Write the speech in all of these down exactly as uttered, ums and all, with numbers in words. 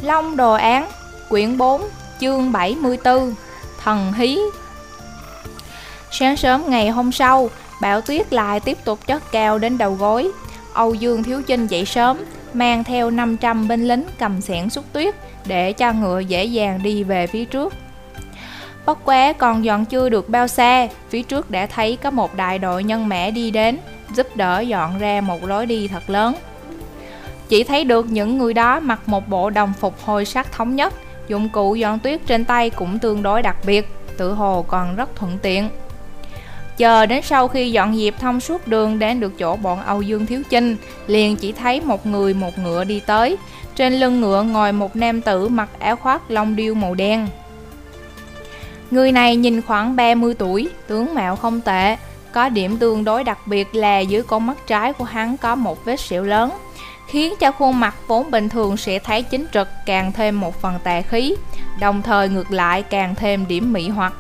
Long Đồ Án, quyển bốn, chương bảy mươi tư, Thần Hí. Sáng sớm ngày hôm sau, bão tuyết lại tiếp tục chất cao đến đầu gối. Âu Dương Thiếu Chinh dậy sớm, mang theo năm trăm binh lính cầm xẻng xúc tuyết để cho ngựa dễ dàng đi về phía trước. Bất quá còn dọn chưa được bao xa, phía trước đã thấy có một đại đội nhân mã đi đến, giúp đỡ dọn ra một lối đi thật lớn. Chỉ thấy được những người đó mặc một bộ đồng phục hồi sắc thống nhất, dụng cụ dọn tuyết trên tay cũng tương đối đặc biệt, tự hồ còn rất thuận tiện. Chờ đến sau khi dọn dẹp thông suốt đường đến được chỗ bọn Âu Dương Thiếu Chinh, liền chỉ thấy một người một ngựa đi tới. Trên lưng ngựa ngồi một nam tử mặc áo khoác lông điêu màu đen. Người này nhìn khoảng ba mươi tuổi, tướng mạo không tệ. Có điểm tương đối đặc biệt là dưới con mắt trái của hắn có một vết sẹo lớn, khiến cho khuôn mặt vốn bình thường sẽ thấy chính trực càng thêm một phần tà khí, đồng thời ngược lại càng thêm điểm mị hoặc.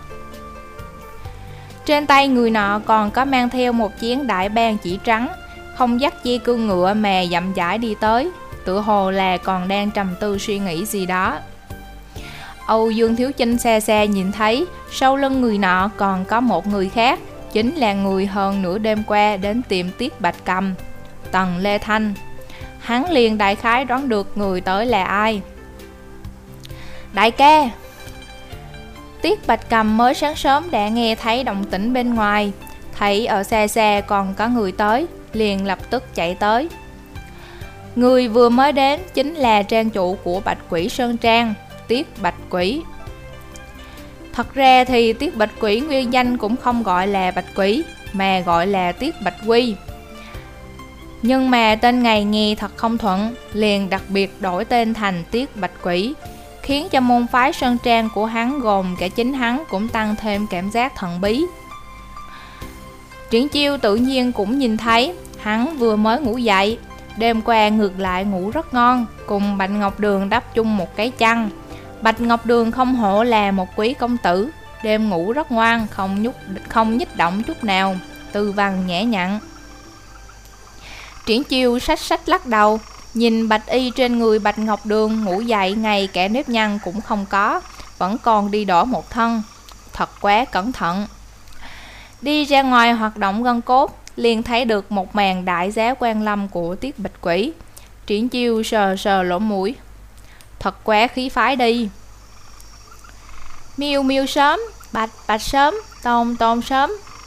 Trên tay người nọ còn có mang theo một chén đại bang chỉ trắng, không dắt dây cương ngựa mà dậm dãi đi tới, tựa hồ là còn đang trầm tư suy nghĩ gì đó. Âu Dương Thiếu Chinh xa xa nhìn thấy sau lưng người nọ còn có một người khác, chính là người hơn nửa đêm qua đến tìm Tiết Bạch Cầm, Tần Lê Thanh. Hắn liền đại khái đoán được người tới là ai. Đại ca! Tiết Bạch Cầm mới sáng sớm đã nghe thấy động tĩnh bên ngoài, thấy ở xa xa còn có người tới, liền lập tức chạy tới. Người vừa mới đến chính là trang chủ của Bạch Quỷ Sơn Trang, Tiết Bạch Quỷ. Thật ra thì Tiết Bạch Quỷ nguyên danh cũng không gọi là Bạch Quỷ, mà gọi là Tiết Bạch Quy. Nhưng mà tên ngày nghe thật không thuận, liền đặc biệt đổi tên thành Tiết Bạch Quỷ, khiến cho môn phái Sơn Trang của hắn gồm cả chính hắn cũng tăng thêm cảm giác thần bí. Triển Chiêu tự nhiên cũng nhìn thấy, hắn vừa mới ngủ dậy, đêm qua ngược lại ngủ rất ngon, cùng Bạch Ngọc Đường đắp chung một cái chăn. Bạch Ngọc Đường không hổ là một quý công tử, đêm ngủ rất ngoan, không nhúc không nhích động chút nào, tư văn nhã nhặn. Triển Chiêu sách sách lắc đầu, nhìn bạch y trên người Bạch Ngọc Đường ngủ dậy ngay cả nếp nhăn cũng không có, vẫn còn đi đỏ một thân, thật quá cẩn thận. Đi ra ngoài hoạt động gân cốt, liền thấy được một màn đại giá quan lâm của Tiết Bạch Quỷ. Triển Chiêu sờ sờ lỗ mũi, thật quá khí phái đi. Miêu miêu sớm, bạch bạch sớm, tôn tôn sớm.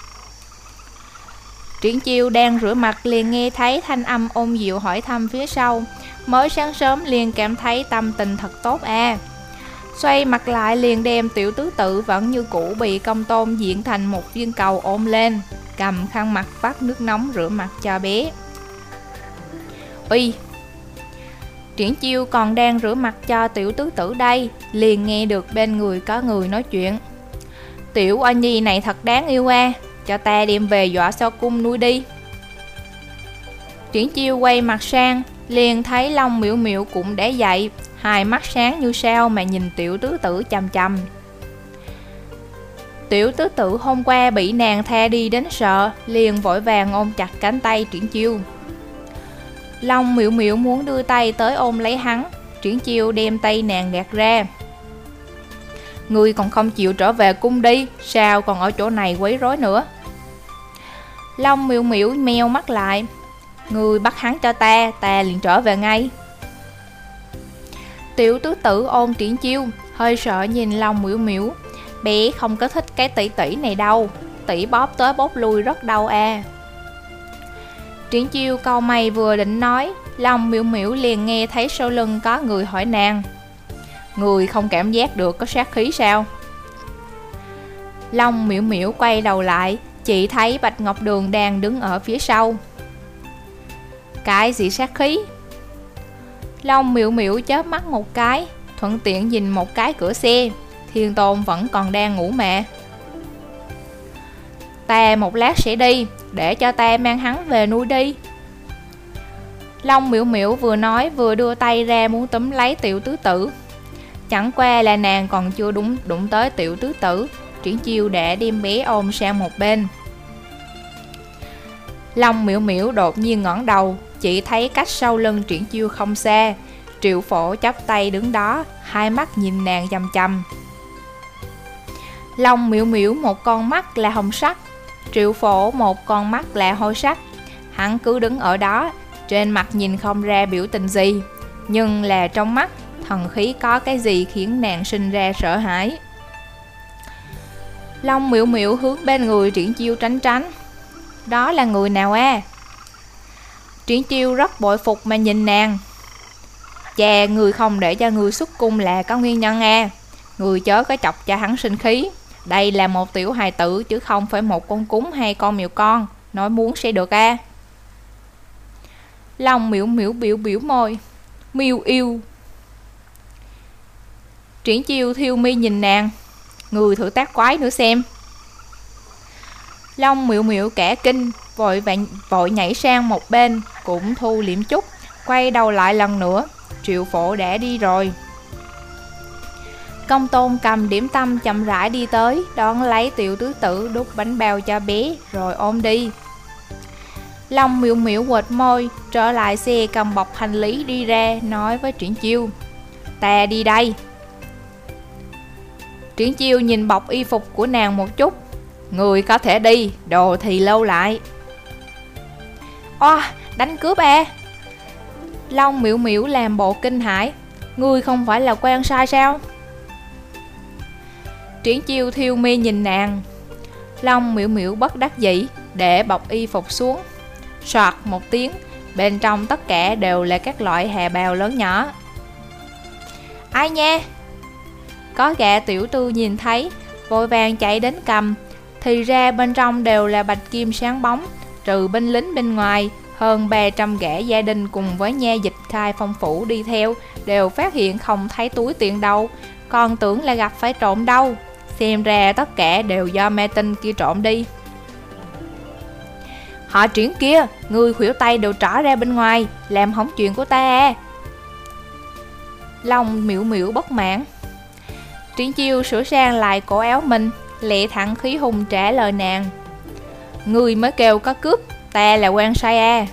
Triển Chiêu đang rửa mặt liền nghe thấy thanh âm ôn dịu hỏi thăm phía sau. Mới sáng sớm liền cảm thấy tâm tình thật tốt à. Xoay mặt lại liền đem tiểu tứ tự vẫn như cũ bị công tôn diện thành một viên cầu ôm lên, cầm khăn mặt vắt nước nóng rửa mặt cho bé. Uy! Triển Chiêu còn đang rửa mặt cho tiểu tứ tử đây, liền nghe được bên người có người nói chuyện. Tiểu oa nhi này thật đáng yêu à, cho ta đem về dọa sau cung nuôi đi. Triển Chiêu quay mặt sang, liền thấy Long Miểu Miểu cũng đã dậy, hai mắt sáng như sao mà nhìn tiểu tứ tử chằm chằm. Tiểu tứ tử hôm qua bị nàng tha đi đến sợ, liền vội vàng ôm chặt cánh tay Triển Chiêu. Long Miểu Miểu muốn đưa tay tới ôm lấy hắn, Triển Chiêu đem tay nàng gạt ra. Ngươi còn không chịu trở về cung đi, sao còn ở chỗ này quấy rối nữa? Long Miểu Miểu meo mắt lại. Ngươi bắt hắn cho ta, ta liền trở về ngay. Tiểu tứ tử ôm Triển Chiêu, hơi sợ nhìn Long Miểu Miểu. Bé không có thích cái tỷ tỷ này đâu, tỷ bóp tới bóp lui rất đau à. Triển Chiêu cau mày vừa định nói, Long Miểu Miểu liền nghe thấy sau lưng có người hỏi nàng. Người không cảm giác được có sát khí sao? Long Miểu Miểu quay đầu lại, chỉ thấy Bạch Ngọc Đường đang đứng ở phía sau. Cái gì sát khí? Long Miểu Miểu chớp mắt một cái, thuận tiện nhìn một cái cửa xe. Thiên Tôn vẫn còn đang ngủ mà. Ta một lát sẽ đi, để cho ta mang hắn về nuôi đi. Long Miểu Miểu vừa nói vừa đưa tay ra muốn túm lấy tiểu tứ tử. Chẳng qua là nàng còn chưa đúng đụng tới tiểu tứ tử, Triển Chiêu đã đem bé ôm sang một bên. Long Miểu Miểu đột nhiên ngẩng đầu, chỉ thấy cách sau lưng Triển Chiêu không xa, Triệu Phổ chắp tay đứng đó, hai mắt nhìn nàng chằm chằm. Long Miểu Miểu một con mắt là hồng sắc, Triệu Phổ một con mắt là hôi sắc. Hắn cứ đứng ở đó, trên mặt nhìn không ra biểu tình gì, nhưng là trong mắt thần khí có cái gì khiến nàng sinh ra sợ hãi. Long Miểu Miểu hướng bên người Triển Chiêu tránh tránh. Đó là người nào a? Triển Chiêu rất bội phục mà nhìn nàng. Chà, người không để cho người xuất cung là có nguyên nhân a. Người chớ có chọc cho hắn sinh khí. Đây là một tiểu hài tử chứ không phải một con cún hay con mèo con. Nói muốn sẽ được a. Long Miểu Miểu biểu biểu môi. Miêu yêu. Triển Chiêu thiêu mi nhìn nàng. Người thử tác quái nữa xem. Long Miểu Miểu cả kinh, vội vàng vội nhảy sang một bên, cũng thu liễm chút, quay đầu lại lần nữa. Triệu Phổ đã đi rồi. Công Tôn cầm điểm tâm chậm rãi đi tới, đón lấy Tiểu Tứ Tử đút bánh bao cho bé, rồi ôm đi. Long Miểu Miểu quệt môi, trở lại xe cầm bọc hành lý đi ra, nói với Triển Chiêu. Ta đi đây. Triển Chiêu nhìn bọc y phục của nàng một chút. Người có thể đi, đồ thì lâu lại. Oa, đánh cướp à? Long Miểu Miểu làm bộ kinh hãi. Người không phải là quan sai sao? Triển Chiêu thiêu mi nhìn nàng. Long Miểu Miểu bất đắc dĩ, để bọc y phục xuống. Soạt một tiếng, bên trong tất cả đều là các loại hà bào lớn nhỏ. Ai nha? Có gã tiểu tư nhìn thấy, vội vàng chạy đến cầm. Thì ra bên trong đều là bạch kim sáng bóng, trừ binh lính bên ngoài. Hơn ba trăm gã gia đình cùng với nha dịch Khai Phong Phủ đi theo, đều phát hiện không thấy túi tiền đâu, còn tưởng là gặp phải trộm đâu. Xem ra tất cả đều do mê tinh kia trộm đi. Họ Triển kia, người khuỷu tay đều trỏ ra bên ngoài, làm hỏng chuyện của ta à. Long Miểu Miểu bất mãn. Triển Chiêu sửa sang lại cổ áo mình, lẹ thẳng khí hùng trả lời nàng. Người mới kêu có cướp, ta là quan sai à.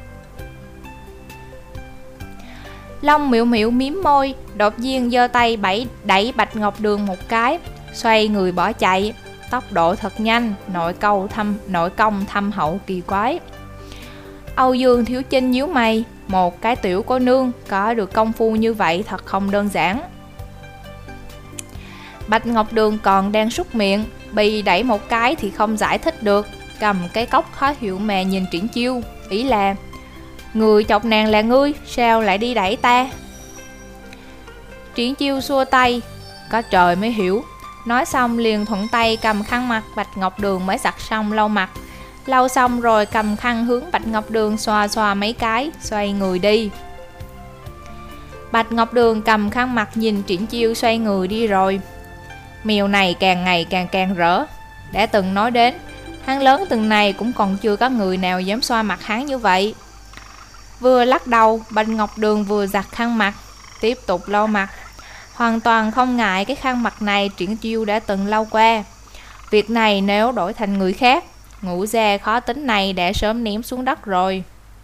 Long Miểu Miểu miếm môi, đột nhiên giơ tay bẫy đẩy Bạch Ngọc Đường một cái, xoay người bỏ chạy. Tốc độ thật nhanh, nội câu thâm nội công thâm hậu kỳ quái. Âu Dương Thiếu Chinh nhíu mày, một cái tiểu cô nương có được công phu như vậy thật không đơn giản. Bạch Ngọc Đường còn đang súc miệng, bị đẩy một cái thì không giải thích được, cầm cái cốc khó hiểu mà nhìn Triển Chiêu, ý là người chọc nàng là ngươi, sao lại đi đẩy ta? Triển Chiêu xua tay, có trời mới hiểu. Nói xong liền thuận tay cầm khăn mặt Bạch Ngọc Đường mới giặt xong lau mặt. Lau xong rồi cầm khăn hướng Bạch Ngọc Đường xoa xoa mấy cái, xoay người đi. Bạch Ngọc Đường cầm khăn mặt nhìn Triển Chiêu xoay người đi rồi. Mèo này càng ngày càng càng rỡ. Đã từng nói đến, hắn lớn từng này cũng còn chưa có người nào dám xoa mặt hắn như vậy. Vừa lắc đầu, Bạch Ngọc Đường vừa giặt khăn mặt, tiếp tục lau mặt. Hoàn toàn không ngại cái khăn mặt này Triển Chiêu đã từng lau qua. Việc này nếu đổi thành người khác, ngũ gia khó tính này đã sớm ném xuống đất rồi.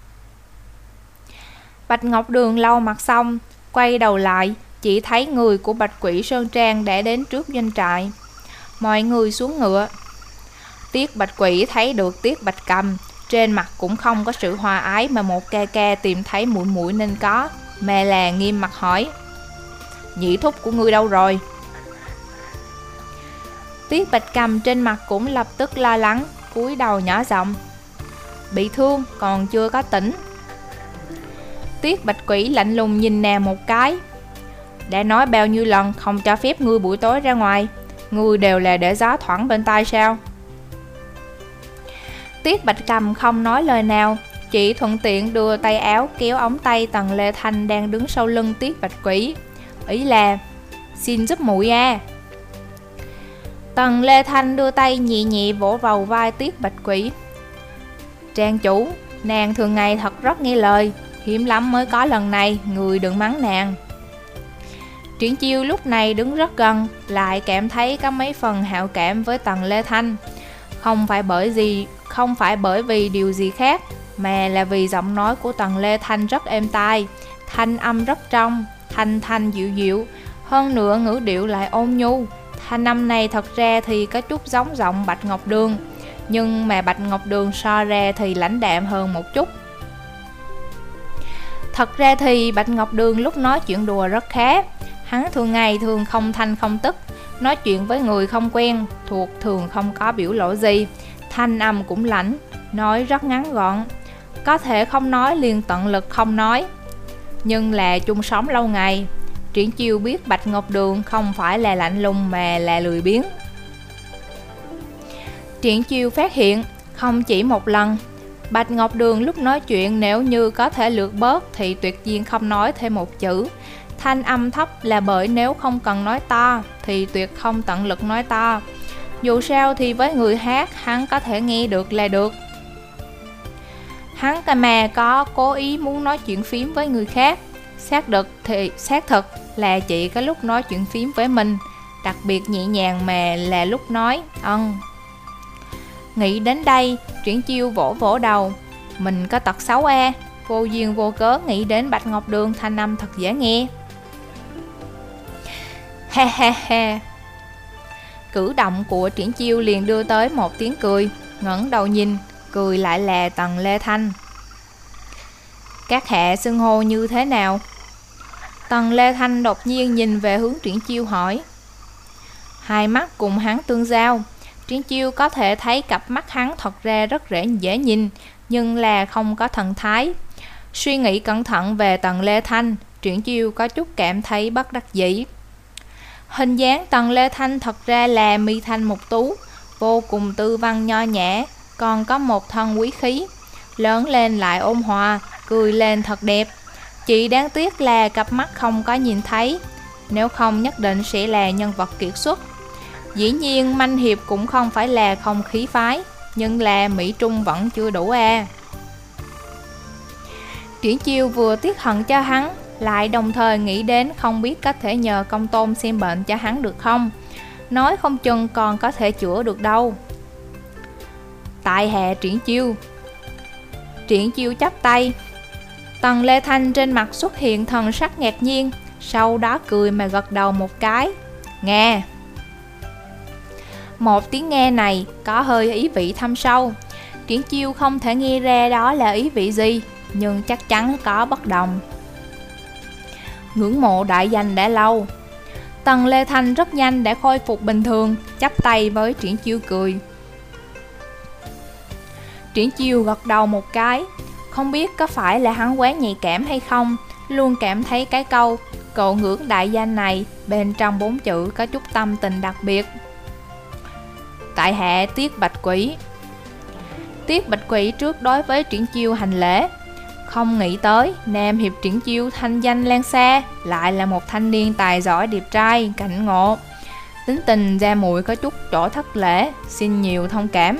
Bạch Ngọc Đường lau mặt xong, quay đầu lại, chỉ thấy người của Bạch Quỷ Sơn Trang đã đến trước doanh trại. Mọi người xuống ngựa. Tiết Bạch Quỷ thấy được Tiết Bạch Cầm, trên mặt cũng không có sự hòa ái mà một ca ca tìm thấy muội muội nên có, mà là nghiêm mặt hỏi. Nhị thúc của ngươi đâu rồi? Tiết Bạch Cầm trên mặt cũng lập tức lo lắng, cúi đầu nhỏ giọng. Bị thương, còn chưa có tỉnh. Tiết Bạch Quỷ lạnh lùng nhìn nàng một cái. Đã nói bao nhiêu lần không cho phép ngươi buổi tối ra ngoài, ngươi đều là để gió thoảng bên tai sao? Tiết Bạch Cầm không nói lời nào, chỉ thuận tiện đưa tay áo kéo ống tay Tần Lê Thanh đang đứng sau lưng Tiết Bạch Quỷ, ý là xin giúp muội a. Tần Lê Thanh đưa tay nhẹ nhẹ vỗ vào vai Tiết Bạch Quỷ. Trang chủ, nàng thường ngày thật rất nghe lời, hiếm lắm mới có lần này, người đừng mắng nàng. Triển Chiêu lúc này đứng rất gần, lại cảm thấy có mấy phần hảo cảm với Tần Lê Thanh. Không phải bởi gì, không phải bởi vì điều gì khác, mà là vì giọng nói của Tần Lê Thanh rất êm tai, thanh âm rất trong, thanh thanh dịu dịu, hơn nữa ngữ điệu lại ôn nhu. Thanh âm này thật ra thì có chút giống giọng Bạch Ngọc Đường, nhưng mà Bạch Ngọc Đường so ra thì lãnh đạm hơn một chút. Thật ra thì Bạch Ngọc Đường lúc nói chuyện đùa rất khá. Hắn thường ngày thường không thanh không tức, nói chuyện với người không quen thuộc thường không có biểu lộ gì, thanh âm cũng lãnh, nói rất ngắn gọn, có thể không nói liền tận lực không nói. Nhưng là chung sống lâu ngày, Triển Chiêu biết Bạch Ngọc Đường không phải là lạnh lùng mà là lười biếng. Triển Chiêu phát hiện không chỉ một lần, Bạch Ngọc Đường lúc nói chuyện nếu như có thể lược bớt thì tuyệt nhiên không nói thêm một chữ. Thanh âm thấp là bởi nếu không cần nói to thì tuyệt không tận lực nói to. Dù sao thì với người hát hắn có thể nghe được là được. Hắn cả mà có cố ý muốn nói chuyện phím với người khác, xác thực thì xác thực là chỉ có lúc nói chuyện phím với mình, đặc biệt nhẹ nhàng mà là lúc nói ân. Nghĩ đến đây, Triển Chiêu vỗ vỗ đầu, mình có tật xấu a, à, vô duyên vô cớ nghĩ đến Bạch Ngọc Đường thanh âm thật dễ nghe. Ha ha ha. Cử động của Triển Chiêu liền đưa tới một tiếng cười, ngẩng đầu nhìn, cười lại là Tần Lê Thanh. Các hạ xưng hô như thế nào? Tần Lê Thanh đột nhiên nhìn về hướng Triển Chiêu hỏi. Hai mắt cùng hắn tương giao, Triển Chiêu có thể thấy cặp mắt hắn thật ra rất dễ nhìn, nhưng là không có thần thái. Suy nghĩ cẩn thận về Tần Lê Thanh, Triển Chiêu có chút cảm thấy bất đắc dĩ. Hình dáng Tần Lê Thanh thật ra là mi thanh mục tú, vô cùng tư văn nho nhã, còn có một thân quý khí, lớn lên lại ôn hòa, cười lên thật đẹp. Chỉ đáng tiếc là cặp mắt không có nhìn thấy, nếu không nhất định sẽ là nhân vật kiệt xuất. Dĩ nhiên manh hiệp cũng không phải là không khí phái, nhưng là Mỹ Trung vẫn chưa đủ à. Triển Chiêu vừa tiếc hận cho hắn, lại đồng thời nghĩ đến không biết có thể nhờ Công Tôn xem bệnh cho hắn được không. Nói không chừng còn có thể chữa được đâu. Tại hạ Triển Chiêu. Triển Chiêu chắp tay. Tần Lê Thanh trên mặt xuất hiện thần sắc ngạc nhiên, sau đó cười mà gật đầu một cái. Nghe. Một tiếng nghe này có hơi ý vị thâm sâu. Triển Chiêu không thể nghe ra đó là ý vị gì, nhưng chắc chắn có bất đồng. Ngưỡng mộ đại danh đã lâu. Tần Lê Thanh rất nhanh đã khôi phục bình thường, chắp tay với Triển Chiêu cười. Triển Chiêu gật đầu một cái, không biết có phải là hắn quá nhạy cảm hay không, luôn cảm thấy cái câu cậu ngưỡng đại danh này bên trong bốn chữ có chút tâm tình đặc biệt. Tại hạ Tiết Bạch Quỷ. Tiết Bạch Quỷ trước đối với Triển Chiêu hành lễ. Không nghĩ tới Nam Hiệp Triển Chiêu thanh danh lan xa, lại là một thanh niên tài giỏi đẹp trai, cảnh ngộ. Tính tình ra muội có chút chỗ thất lễ, xin nhiều thông cảm.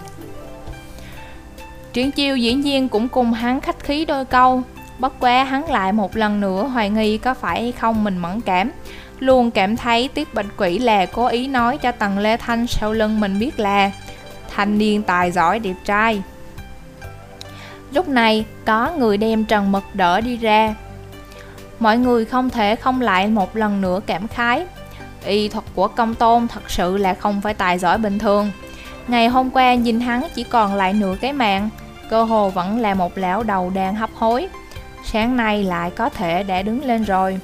Triển Chiêu dĩ nhiên cũng cùng hắn khách khí đôi câu, bất quá hắn lại một lần nữa hoài nghi có phải hay không mình mẫn cảm, luôn cảm thấy Tiết Bạch Quỷ là cố ý nói cho Tần Lê Thanh sau lưng mình biết là thanh niên tài giỏi đẹp trai. Lúc này có người đem Trần Mật đỡ đi ra. Mọi người không thể không lại một lần nữa cảm khái, y thuật của Công Tôn thật sự là không phải tài giỏi bình thường. Ngày hôm qua nhìn hắn chỉ còn lại nửa cái mạng, cơ hồ vẫn là một lão đầu đang hấp hối, sáng nay lại có thể đã đứng lên rồi.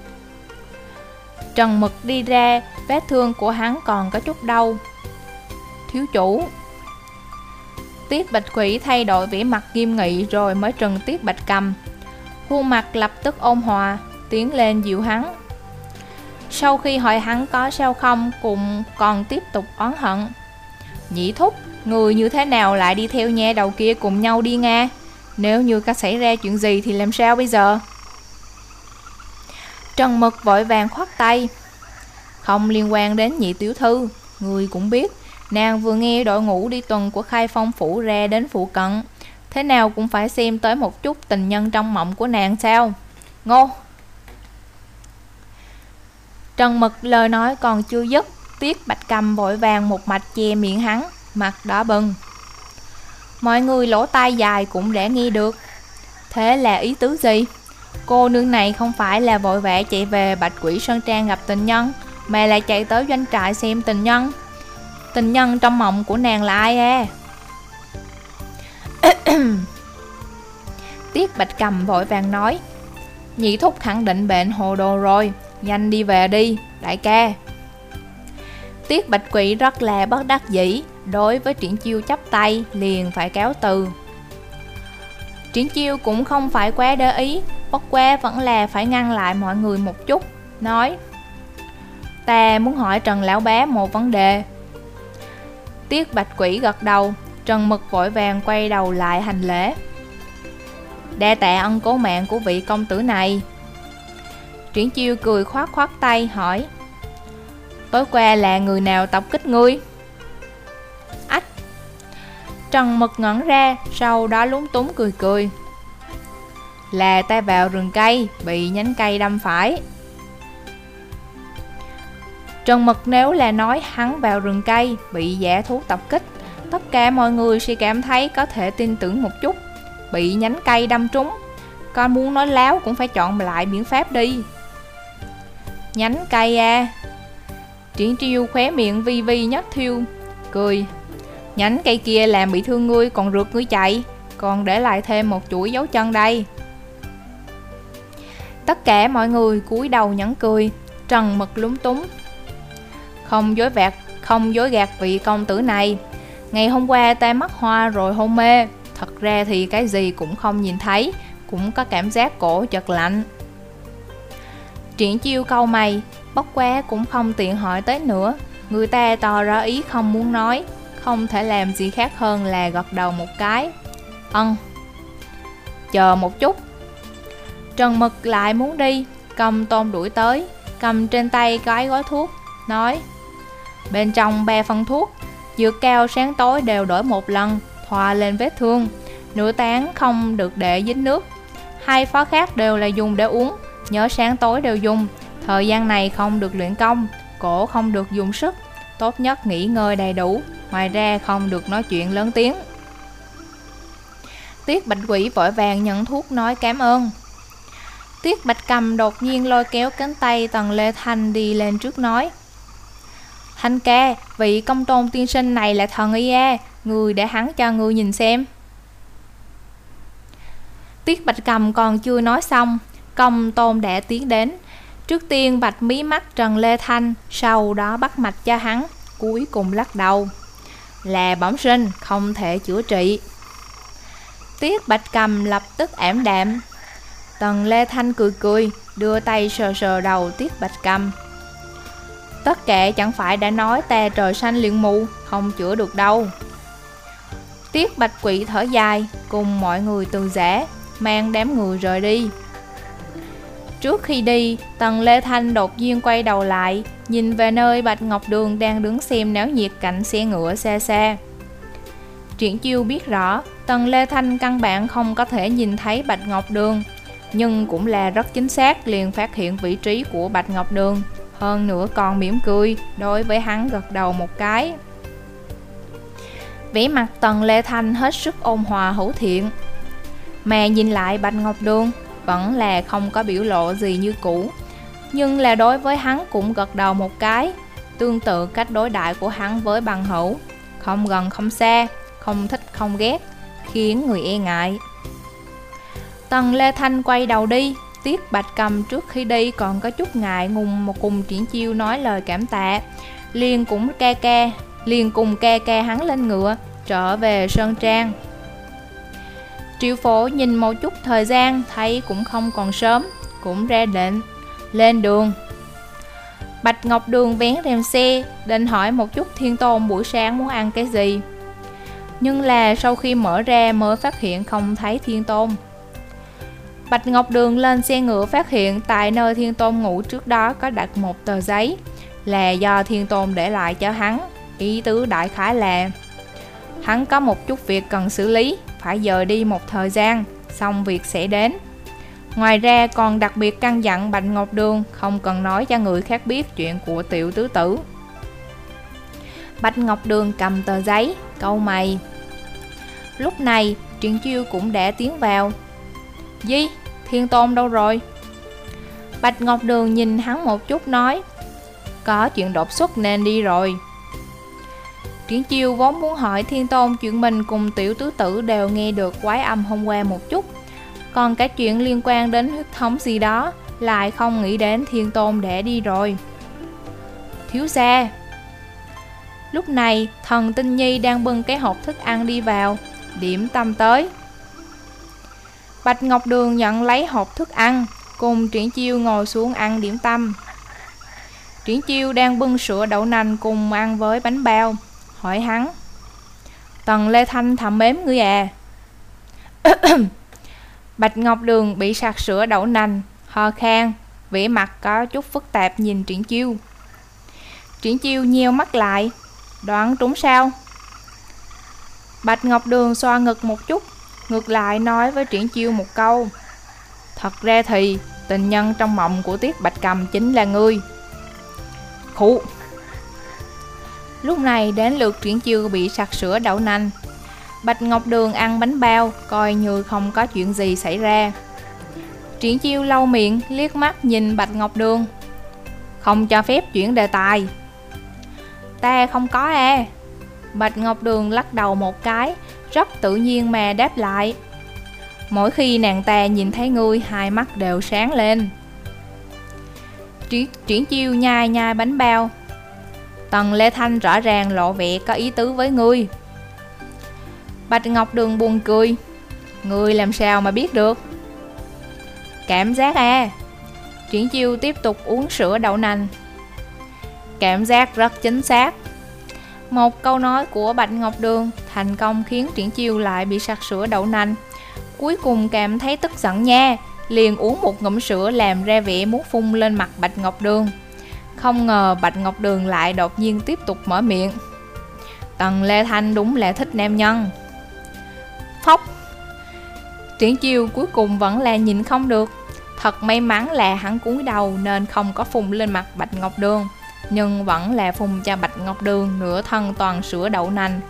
Trần Mật đi ra, vết thương của hắn còn có chút đau. Thiếu chủ. Tiết Bạch Quỷ thay đổi vẻ mặt nghiêm nghị rồi mới trừng Tiết Bạch Cầm. Khuôn mặt lập tức ôn hòa, tiến lên dịu hắn. Sau khi hỏi hắn có sao không, cũng còn tiếp tục oán hận. Nhị thúc, người như thế nào lại đi theo nha đầu kia cùng nhau đi Nga? Nếu như có xảy ra chuyện gì thì làm sao bây giờ? Trần Mật vội vàng khoát tay. Không liên quan đến nhị tiểu thư, người cũng biết, nàng vừa nghe đội ngũ đi tuần của Khai Phong phủ ra đến phụ cận, thế nào cũng phải xem tới một chút tình nhân trong mộng của nàng sao? Ngô. Trần Mật lời nói còn chưa dứt, Tiết Bạch Cầm vội vàng một mạch che miệng hắn, mặt đỏ bừng. Mọi người lỗ tai dài cũng đã nghe được. Thế là ý tứ gì? Cô nương này không phải là vội vã chạy về Bạch Quỷ Sơn Trang gặp tình nhân, mà lại chạy tới doanh trại xem tình nhân. Tình nhân trong mộng của nàng là ai à? Tiết Bạch Cầm vội vàng nói: Nhị thúc khẳng định bệnh hồ đồ rồi, nhanh đi về đi, đại ca. Tiết Bạch Quỷ rất là bất đắc dĩ, đối với Triển Chiêu chắp tay, liền phải cáo từ. Triển Chiêu cũng không phải quá để ý, bất quá vẫn là phải ngăn lại mọi người một chút, nói: Ta muốn hỏi Trần lão bá một vấn đề. Tiết Bạch Quỷ gật đầu, Trần Mực vội vàng quay đầu lại hành lễ: Đa tạ ân cứu mạng của vị công tử này. Triển Chiêu cười khoát khoát tay hỏi: Tối qua là người nào tập kích ngươi? Ách! Trần Mực ngẩn ra, sau đó lúng túng cười cười: Là ta vào rừng cây, bị nhánh cây đâm phải. Trần Mực nếu là nói hắn vào rừng cây, bị dã thú tập kích, tất cả mọi người sẽ cảm thấy có thể tin tưởng một chút. Bị nhánh cây đâm trúng, con muốn nói láo cũng phải chọn lại biện pháp đi. Nhánh cây à? Triển Chiêu khóe miệng vi vi nhếch thiêu, cười: Nhánh cây kia làm bị thương ngươi còn rượt ngươi chạy, còn để lại thêm một chuỗi dấu chân đây. Tất cả mọi người cúi đầu nhẫn cười. Trần Mực lúng túng: Không dối vạt, không dối gạt vị công tử này. Ngày hôm qua ta mắc hoa rồi hôn mê, thật ra thì cái gì cũng không nhìn thấy, cũng có cảm giác cổ chật lạnh. Triển Chiêu cau mày, bất quá cũng không tiện hỏi tới nữa. Người ta tỏ rõ ý không muốn nói, không thể làm gì khác hơn là gật đầu một cái. Ân. Chờ một chút. Trần Mực lại muốn đi, Cầm Tôn đuổi tới, cầm trên tay cái gói thuốc, nói: Bên trong ba phân thuốc, dược cao sáng tối đều đổi một lần, thoa lên vết thương, nửa tán không được để dính nước. Hai phó khác đều là dùng để uống, nhớ sáng tối đều dùng. Thời gian này không được luyện công, cổ không được dùng sức, tốt nhất nghỉ ngơi đầy đủ, ngoài ra không được nói chuyện lớn tiếng. Tiết Bạch Quỷ vội vàng nhận thuốc nói cảm ơn. Tiết Bạch Cầm đột nhiên lôi kéo cánh tay Tần Lê Thanh đi lên trước nói: Thanh ca, vị Công Tôn tiên sinh này là thần y a, người để hắn cho người nhìn xem. Tiết Bạch Cầm còn chưa nói xong, Công Tôn đã tiến đến, trước tiên bạch mí mắt Trần Lê Thanh, sau đó bắt mạch cho hắn, cuối cùng lắc đầu: Là bẩm sinh, không thể chữa trị. Tiết Bạch Cầm lập tức ảm đạm. Tần Lê Thanh cười cười, đưa tay sờ sờ đầu Tiết Bạch Cầm: Tất cả chẳng phải đã nói ta trời xanh liền mù, không chữa được đâu. Tiết Bạch Quỷ thở dài, cùng mọi người từ giã, mang đám người rời đi. Trước khi đi, Tần Lê Thanh đột nhiên quay đầu lại, nhìn về nơi Bạch Ngọc Đường đang đứng xem náo nhiệt cạnh xe ngựa xa xa. Triển Chiêu biết rõ, Tần Lê Thanh căn bản không có thể nhìn thấy Bạch Ngọc Đường, nhưng cũng là rất chính xác liền phát hiện vị trí của Bạch Ngọc Đường, hơn nữa còn mỉm cười, đối với hắn gật đầu một cái. Vẻ mặt Tần Lê Thanh hết sức ôn hòa hữu thiện, mà nhìn lại Bạch Ngọc Đường vẫn là không có biểu lộ gì như cũ, nhưng là đối với hắn cũng gật đầu một cái, tương tự cách đối đãi của hắn với bằng hữu, không gần không xa, không thích không ghét, khiến người e ngại. Tần Lê Thanh quay đầu đi, Tiết Bạch Cầm trước khi đi còn có chút ngại ngùng một cùng Triển Chiêu nói lời cảm tạ, liền cũng ca ca, liền cùng ca ca hắn lên ngựa, trở về Sơn Trang. Triệu Phổ nhìn một chút thời gian, thấy cũng không còn sớm, cũng ra lệnh lên đường. Bạch Ngọc Đường vén rèm xe, định hỏi một chút Thiên Tôn buổi sáng muốn ăn cái gì, nhưng là sau khi mở ra mới phát hiện không thấy Thiên Tôn. Bạch Ngọc Đường lên xe ngựa phát hiện tại nơi Thiên Tôn ngủ trước đó có đặt một tờ giấy, là do Thiên Tôn để lại cho hắn, ý tứ đại khái là hắn có một chút việc cần xử lý, phải dời đi một thời gian, xong việc sẽ đến. Ngoài ra còn đặc biệt căn dặn Bạch Ngọc Đường không cần nói cho người khác biết chuyện của tiểu tứ tử. Bạch Ngọc Đường cầm tờ giấy, cau mày. Lúc này Triển Chiêu cũng đã tiến vào. Di, Thiên Tôn đâu rồi? Bạch Ngọc Đường nhìn hắn một chút nói, có chuyện đột xuất nên đi rồi. Triển Chiêu vốn muốn hỏi Thiên Tôn chuyện mình cùng tiểu tứ tử đều nghe được quái âm hôm qua một chút, còn cái chuyện liên quan đến huyết thống gì đó lại không nghĩ đến Thiên Tôn để đi rồi. Thiếu gia. Lúc này Thần Tinh Nhi đang bưng cái hộp thức ăn đi vào, điểm tâm tới. Bạch Ngọc Đường nhận lấy hộp thức ăn, cùng Triển Chiêu ngồi xuống ăn điểm tâm. Triển Chiêu đang bưng sữa đậu nành cùng ăn với bánh bao, hỏi hắn, Tần Lê Thanh thầm mến ngươi à? Bạch Ngọc Đường bị sặc sữa đậu nành, ho khan, vẻ mặt có chút phức tạp nhìn Triển Chiêu. Triển Chiêu nheo mắt lại, đoán trúng sao? Bạch Ngọc Đường xoa ngực một chút, ngược lại nói với Triển Chiêu một câu, thật ra thì tình nhân trong mộng của Tiết Bạch Cầm chính là ngươi. Khụ. Lúc này đến lượt Triển Chiêu bị sặc sữa đậu nành. Bạch Ngọc Đường ăn bánh bao, coi như không có chuyện gì xảy ra. Triển Chiêu lau miệng, liếc mắt nhìn Bạch Ngọc Đường, không cho phép chuyển đề tài. Ta không có à. Bạch Ngọc Đường lắc đầu một cái, rất tự nhiên mà đáp lại, mỗi khi nàng ta nhìn thấy ngươi, hai mắt đều sáng lên. Triển, Triển Chiêu nhai nhai bánh bao, Tần Lê Thanh rõ ràng lộ vẻ có ý tứ với ngươi. Bạch Ngọc Đường buồn cười, ngươi làm sao mà biết được? Cảm giác à. Triển Chiêu tiếp tục uống sữa đậu nành. Cảm giác rất chính xác. Một câu nói của Bạch Ngọc Đường thành công khiến Triển Chiêu lại bị sặc sữa đậu nành. Cuối cùng cảm thấy tức giận nha, liền uống một ngụm sữa làm ra vẻ muốn phun lên mặt Bạch Ngọc Đường. Không ngờ Bạch Ngọc Đường lại đột nhiên tiếp tục mở miệng, Tần Lê Thanh đúng là thích nam nhân. Phốc. Triển Chiêu cuối cùng vẫn là nhìn không được. Thật may mắn là hắn cúi đầu nên không có phun lên mặt Bạch Ngọc Đường, nhưng vẫn là phun cho Bạch Ngọc Đường nửa thân toàn sữa đậu nành.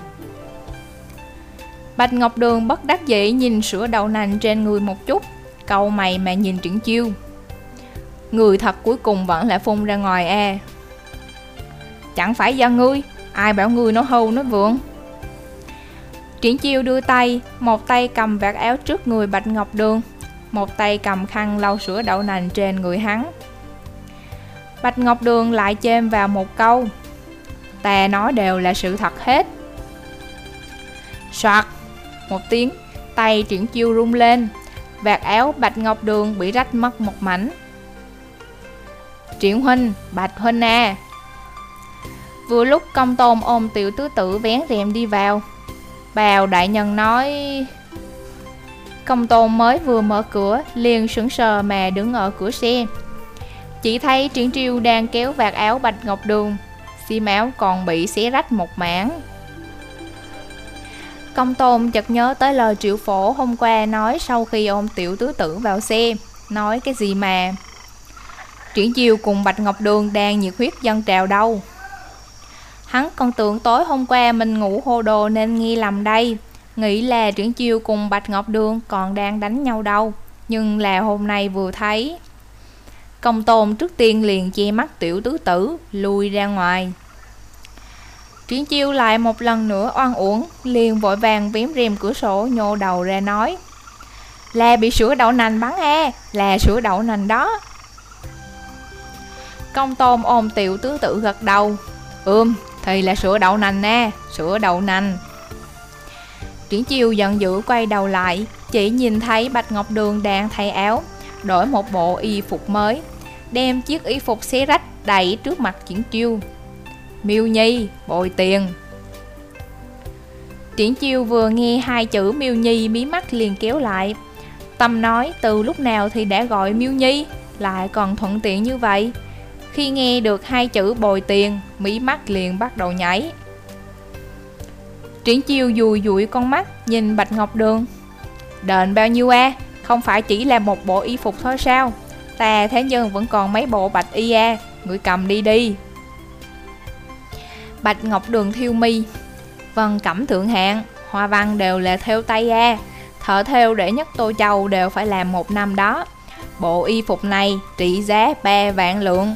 Bạch Ngọc Đường bất đắc dĩ nhìn sữa đậu nành trên người một chút, cau mày mà nhìn Triển Chiêu, người thật cuối cùng vẫn là phun ra ngoài à? Chẳng phải do ngươi, ai bảo ngươi nói hưu nói vượng? Triển Chiêu đưa tay, một tay cầm vạt áo trước người Bạch Ngọc Đường, một tay cầm khăn lau sữa đậu nành trên người hắn. Bạch Ngọc Đường lại chêm vào một câu, ta nói đều là sự thật hết. Soạt một tiếng, tay Triển Chiêu rung lên, vạt áo Bạch Ngọc Đường bị rách mất một mảnh. Triển huynh, Bạch huynh à. Vừa lúc Công Tôn ôm tiểu tứ tử vén rèm đi vào. Bào đại nhân nói. Công Tôn mới vừa mở cửa, liền sững sờ mà đứng ở cửa xe. Chỉ thấy Triển Chiêu đang kéo vạt áo Bạch Ngọc Đường, xiêm áo còn bị xé rách một mảng. Công Tôn chợt nhớ tới lời Triệu Phổ hôm qua nói sau khi ôm tiểu tứ tử vào xe, nói cái gì mà Triển Chiêu cùng Bạch Ngọc Đường đang nhiệt huyết dâng trào đâu. Hắn còn tưởng tối hôm qua mình ngủ hồ đồ nên nghi lầm đây, nghĩ là Triển Chiêu cùng Bạch Ngọc Đường còn đang đánh nhau đâu, nhưng là hôm nay vừa thấy. Công Tôn trước tiên liền che mắt tiểu tứ tử, lui ra ngoài. Triển Chiêu lại một lần nữa oan uổng, liền vội vàng vén rèm cửa sổ nhô đầu ra nói, là bị sữa đậu nành bắn e, là sữa đậu nành đó. Công Tôn ôm tiểu tứ tử gật đầu, ừm, thì là sữa đậu nành nè, sữa đậu nành. Triển Chiêu giận dữ quay đầu lại, chỉ nhìn thấy Bạch Ngọc Đường đang thay áo, đổi một bộ y phục mới, đem chiếc y phục xé rách đẩy trước mặt Triển Chiêu. Miêu Nhi, bồi tiền. Triển Chiêu vừa nghe hai chữ Miêu Nhi, mí mắt liền kéo lại. Tâm nói từ lúc nào thì đã gọi Miêu Nhi, lại còn thuận tiện như vậy. Khi nghe được hai chữ bồi tiền, mí mắt liền bắt đầu nhảy. Triển Chiêu dùi dụi con mắt nhìn Bạch Ngọc Đường, đền bao nhiêu a? À? Không phải chỉ là một bộ y phục thôi sao? Ta thế nhưng vẫn còn mấy bộ bạch y a, à? Ngươi cầm đi đi. Bạch Ngọc Đường thiêu mi, vân cẩm thượng hạng, hoa văn đều là theo tay a, à. Thợ thêu đệ nhất Tô Châu đều phải làm một năm đó. Bộ y phục này trị giá ba vạn lượng.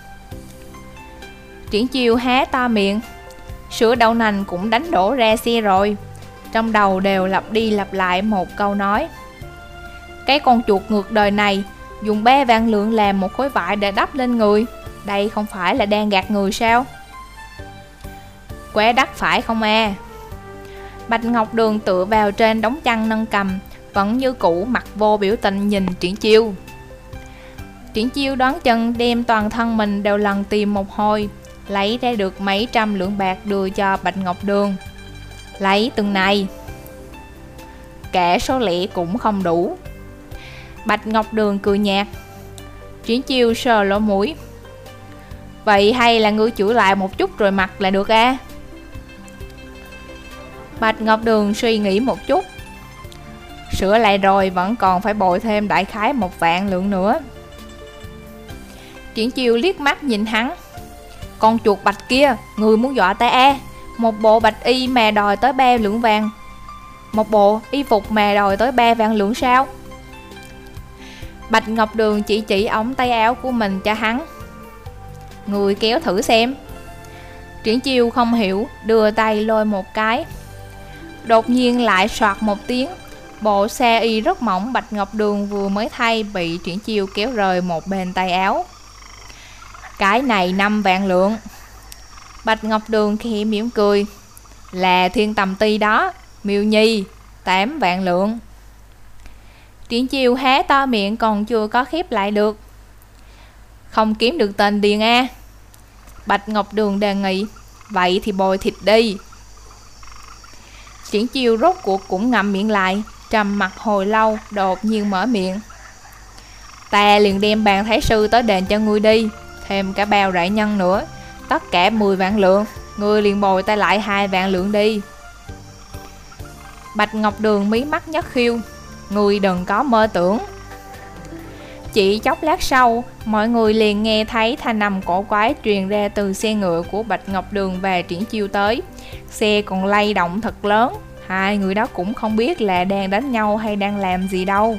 Triển Chiêu há to miệng. Sữa đậu nành cũng đánh đổ ra xe rồi. Trong đầu đều lặp đi lặp lại một câu nói. Cái con chuột ngược đời này dùng ba vạn lượng làm một khối vải để đắp lên người. Đây không phải là đang gạt người sao? Quá đắt phải không à? Bạch Ngọc Đường tựa vào trên đống chăn nâng cầm, vẫn như cũ mặt vô biểu tình nhìn Triển Chiêu. Triển Chiêu đoán chừng đem toàn thân mình đều lần tìm một hồi, lấy ra được mấy trăm lượng bạc đưa cho Bạch Ngọc Đường. Lấy từng này. Cả số lẻ cũng không đủ. Bạch Ngọc Đường cười nhạt. Triển Chiêu sờ lỗ mũi. Vậy hay là ngươi chữa lại một chút rồi mặc là được à? Bạch Ngọc Đường suy nghĩ một chút. Sửa lại rồi vẫn còn phải bồi thêm đại khái một vạn lượng nữa. Triển Chiêu liếc mắt nhìn hắn. Con chuột bạch kia, người muốn dọa ta à? Một bộ bạch y mà đòi tới ba lượng vàng. Một bộ y phục mà đòi tới ba vạn lượng sao? Bạch Ngọc Đường chỉ chỉ ống tay áo của mình cho hắn. Người kéo thử xem. Triển Chiêu không hiểu, đưa tay lôi một cái. Đột nhiên lại soạt một tiếng. Bộ xe y rất mỏng Bạch Ngọc Đường vừa mới thay bị Triển Chiêu kéo rời một bên tay áo. Cái này năm vạn lượng. Bạch Ngọc Đường khi mỉm cười. Là Thiên Tầm Ti đó, Miêu Nhi, tám vạn lượng. Triển Chiêu há to miệng còn chưa có khép lại được. Không kiếm được tên điền a. Bạch Ngọc Đường đề nghị. Vậy thì bồi thịt đi. Triển Chiêu rốt cuộc cũng ngậm miệng lại, trầm mặt hồi lâu, đột nhiên mở miệng. Ta liền đem bàn thái sư tới đền cho ngươi đi, thêm cả bao đại nhân nữa, tất cả mười vạn lượng. Ngươi liền bồi ta lại hai vạn lượng đi. Bạch Ngọc Đường mí mắt nhất khiêu. Ngươi đừng có mơ tưởng. Chỉ chốc lát sau, mọi người liền nghe thấy thanh âm cổ quái truyền ra từ xe ngựa của Bạch Ngọc Đường và Triển Chiêu tới. Xe còn lay động thật lớn. Hai người đó cũng không biết là đang đánh nhau hay đang làm gì đâu.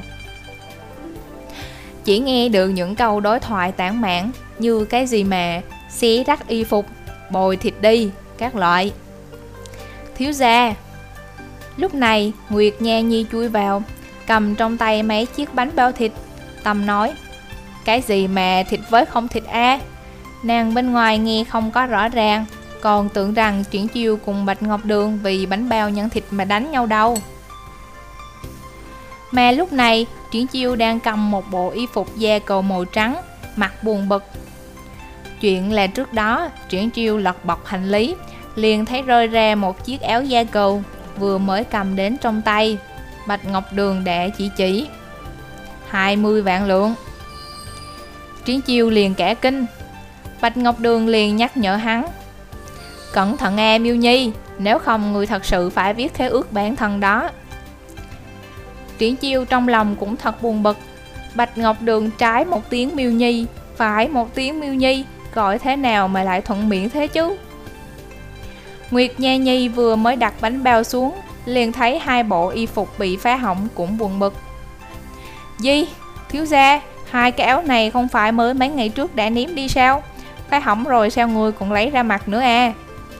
Chỉ nghe được những câu đối thoại tản mạn như cái gì mà xé rách y phục, bồi thịt đi, các loại. Thiếu gia. Lúc này Nguyệt Nha Nhi chui vào, cầm trong tay mấy chiếc bánh bao thịt. Tâm nói. Cái gì mà thịt với không thịt a? À? Nàng bên ngoài nghe không có rõ ràng, còn tưởng rằng Triển Chiêu cùng Bạch Ngọc Đường vì bánh bao nhân thịt mà đánh nhau đâu. Mà lúc này Triển Chiêu đang cầm một bộ y phục da cừu màu trắng, mặt buồn bực. Chuyện là trước đó Triển Chiêu lật bọc hành lý, liền thấy rơi ra một chiếc áo da cừu, vừa mới cầm đến trong tay. Bạch Ngọc Đường đã chỉ chỉ. Hai mươi vạn lượng. Triển Chiêu liền cả kinh. Bạch Ngọc Đường liền nhắc nhở hắn. Cẩn thận e Miêu Nhi, nếu không người thật sự phải viết khế ước bản thân đó. Triển Chiêu trong lòng cũng thật buồn bực. Bạch Ngọc Đường trái một tiếng Miêu Nhi, phải một tiếng Miêu Nhi, gọi thế nào mà lại thuận miệng thế chứ? Nguyệt Nha Nhi vừa mới đặt bánh bao xuống, liền thấy hai bộ y phục bị phá hỏng cũng buồn bực. Di, thiếu gia, hai cái áo này không phải mới mấy ngày trước đã ném đi sao? Phá hỏng rồi sao người còn lấy ra mặc nữa à?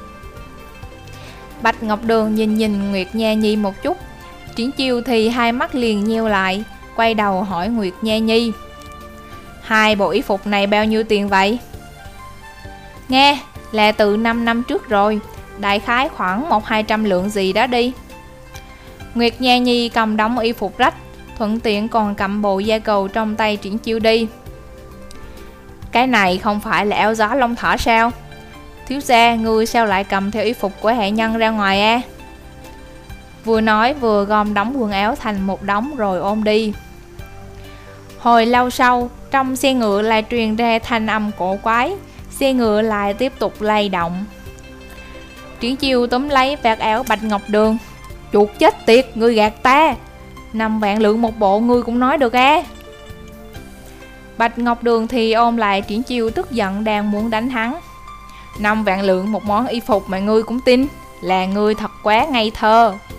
Bạch Ngọc Đường nhìn nhìn Nguyệt Nha Nhi một chút. Triển Chiêu thì hai mắt liền nheo lại, quay đầu hỏi Nguyệt Nha Nhi. Hai bộ y phục này bao nhiêu tiền vậy? Nghe, là từ năm năm trước rồi, đại khái khoảng một hai trăm lượng gì đó đi. Nguyệt Nha Nhi cầm đống y phục rách, thuận tiện còn cầm bộ da cừu trong tay Triển Chiêu đi. Cái này không phải là áo gió lông thỏ sao? Thiếu gia, ngươi sao lại cầm theo y phục của hạ nhân ra ngoài a? À? Vừa nói vừa gom đống quần áo thành một đống rồi ôm đi. Hồi lâu sau, trong xe ngựa lại truyền ra thanh âm cổ quái. Xe ngựa lại tiếp tục lay động. Triển Chiêu túm lấy vạt áo Bạch Ngọc Đường. Chuột chết tiệt, ngươi gạt ta. Năm vạn lượng một bộ ngươi cũng nói được á? À? Bạch Ngọc Đường thì ôm lại Triển Chiêu, tức giận đang muốn đánh hắn. Năm vạn lượng một món y phục mà ngươi cũng tin? Là ngươi thật quá ngây thơ.